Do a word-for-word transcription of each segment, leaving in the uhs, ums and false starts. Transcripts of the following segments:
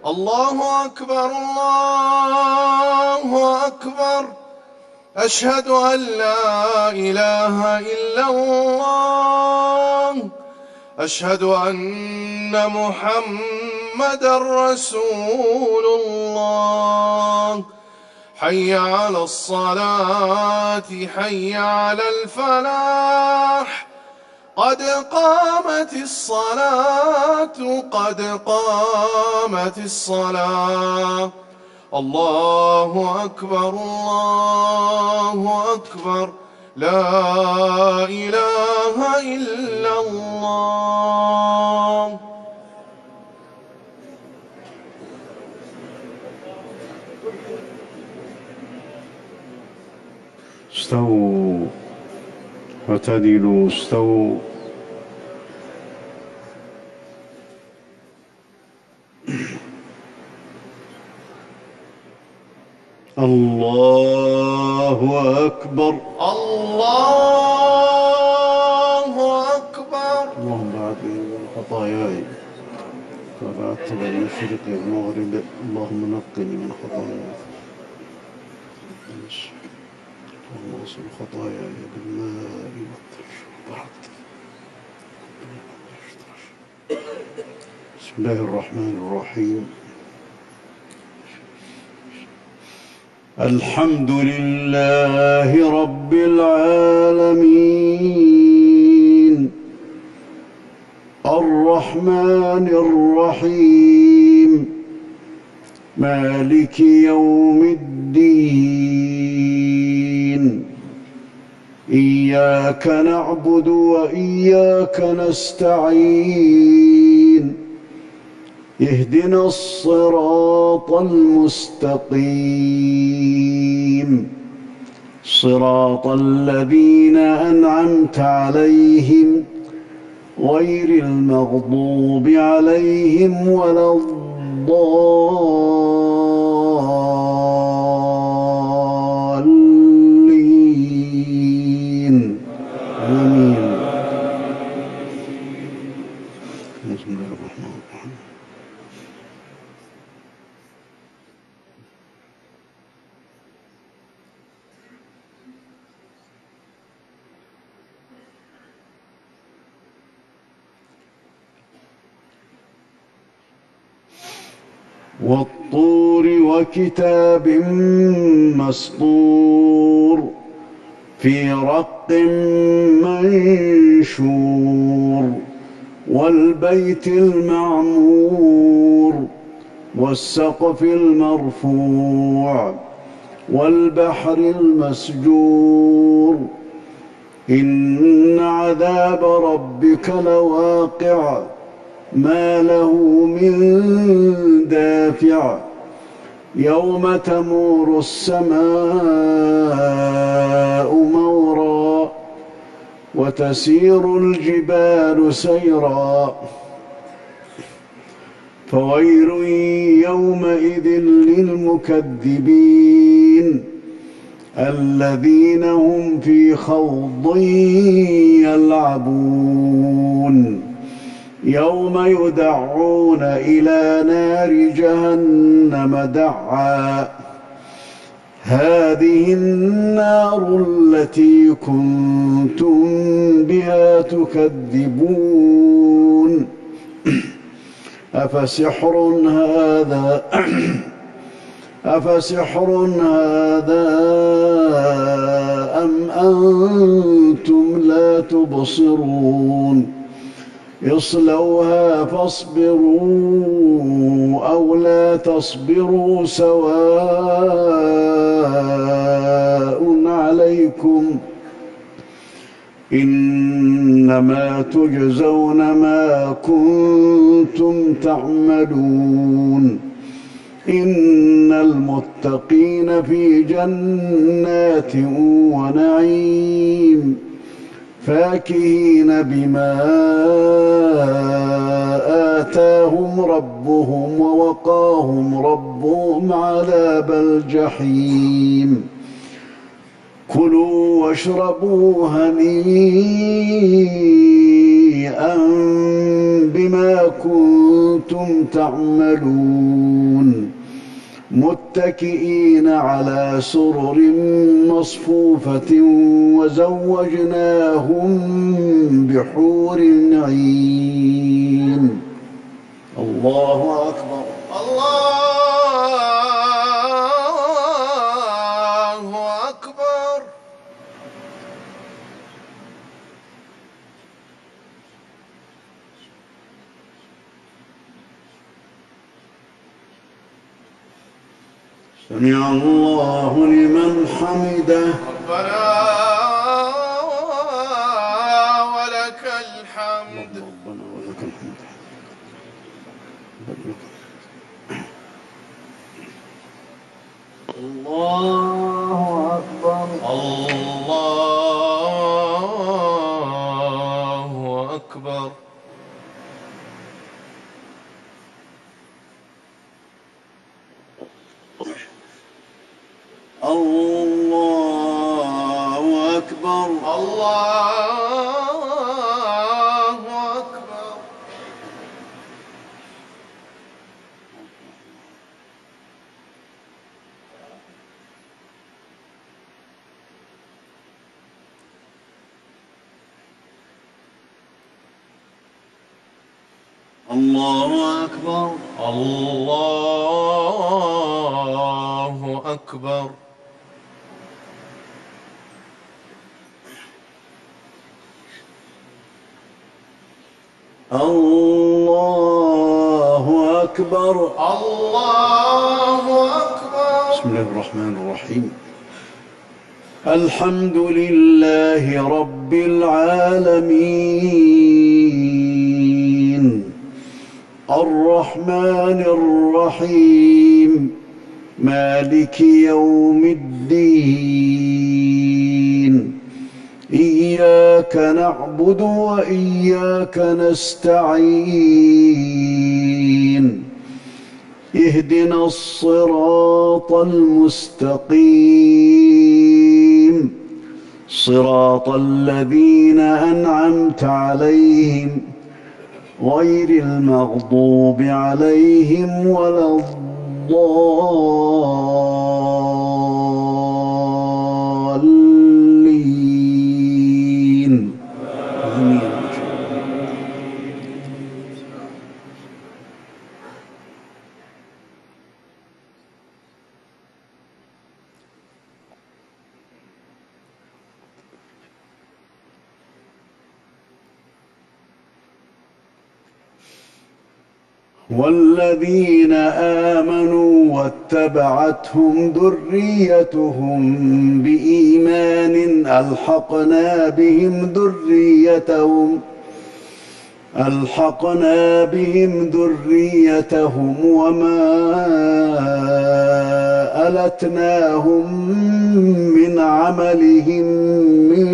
الله أكبر الله أكبر. أشهد أن لا إله إلا الله. أشهد أن محمدًا رسول الله. حي على الصلاة حي على الفلاح. قد قامت الصلاة قد قامت الصلاة. الله أكبر الله أكبر. لا إله إلا الله. استووا واعتدلوا. استووا. الله أكبر الله أكبر. اللهم بعثني من خطاياي وبعثت بين المشرق والمغرب. اللهم نقني من خطاياي اللهم اغسل خطاياي بالماء والثلج والبرد. بسم الله الرحمن الرحيم. الحمد لله رب العالمين الرحمن الرحيم مالك يوم الدين. إياك نعبد وإياك نستعين. اهدنا الصراط المستقيم صراط الذين أنعمت عليهم غير المغضوب عليهم ولا الضالين. آمين. بسم الله الرحمن الرحيم. والطور وكتاب مسطور في رق منشور والبيت المعمور والسقف المرفوع والبحر المسجور. إن عذاب ربك لواقع ما له من دافع. يوم تمور السماء مورا وتسير الجبال سيرا. فويل يومئذ للمكذبين الذين هم في خوض يلعبون. يوم يدعون إلى نار جهنم دعا. هذه النار التي كنتم بها تكذبون. أفسحر هذا أفسحر هذا أم أنتم لا تبصرون. اصلوها فاصبروا أو لا تصبروا سواء عليكم إنما تجزون ما كنتم تعملون. إن المتقين في جنات ونعيم فاكهين بما آتاهم ربهم ووقاهم ربهم عذاب الجحيم. كلوا واشربوا هنيئا بما كنتم تعملون متكئين على سرر مصفوفة وزوجناهم بحور عين. الله أكبر. الله أكبر. سمع الله لمن حمده. ربنا ولك الحمد. ربنا ولك الحمد. الله أكبر. الله أكبر. الله أكبر. الله أكبر. الله أكبر. الله أكبر. الله أكبر. الله أكبر. بسم الله الرحمن الرحيم. الحمد لله رب العالمين الرحمن الرحيم مالك يوم الدين إياك نعبد وإياك نستعين اهدنا الصراط المستقيم صراط الذين أنعمت عليهم غير المغضوب عليهم ولا الضالين. آمين. والذين آمنوا واتبعتهم ذريتهم بإيمان ألحقنا بهم ذريتهم ألحقنا بهم ذريتهم وما ألتناهم من عملهم من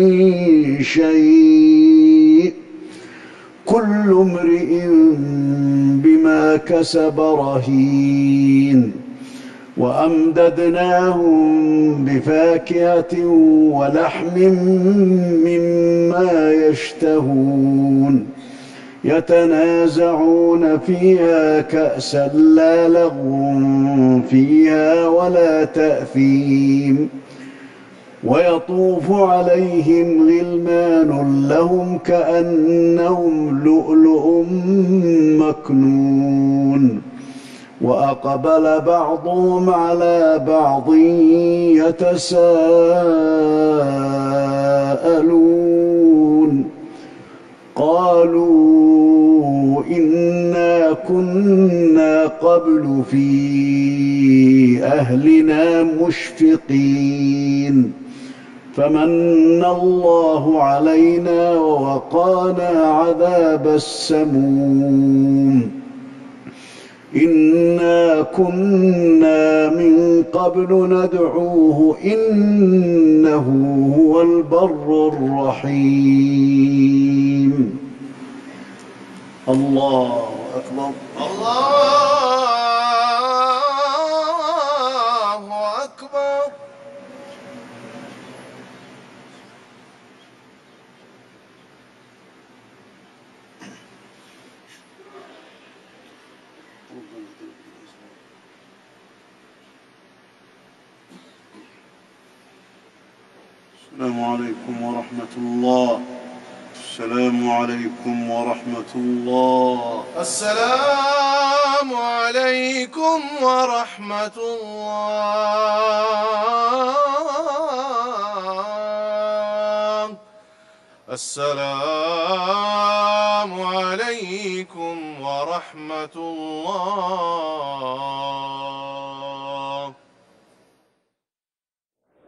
شيء كل امرئ بما كسب رهين وأمددناهم بفاكهة ولحم مما يشتهون يتنازعون فيها كأسا لا لغو فيها ولا تأثيم ويطوف عليهم غلمان لهم كأنهم لؤلؤ مكنون وأقبل بعضهم على بعض يتساءلون قالوا إنا كنا قبل في أهلنا مشفقين فمن الله علينا ووقانا عذاب السموم إنا كنا من قبل ندعوه إنه هو البر الرحيم. الله أكبر. الله أكبر. السلام عليكم ورحمة الله. السلام عليكم ورحمة الله. السلام عليكم ورحمة الله. السلام عليكم ورحمة الله.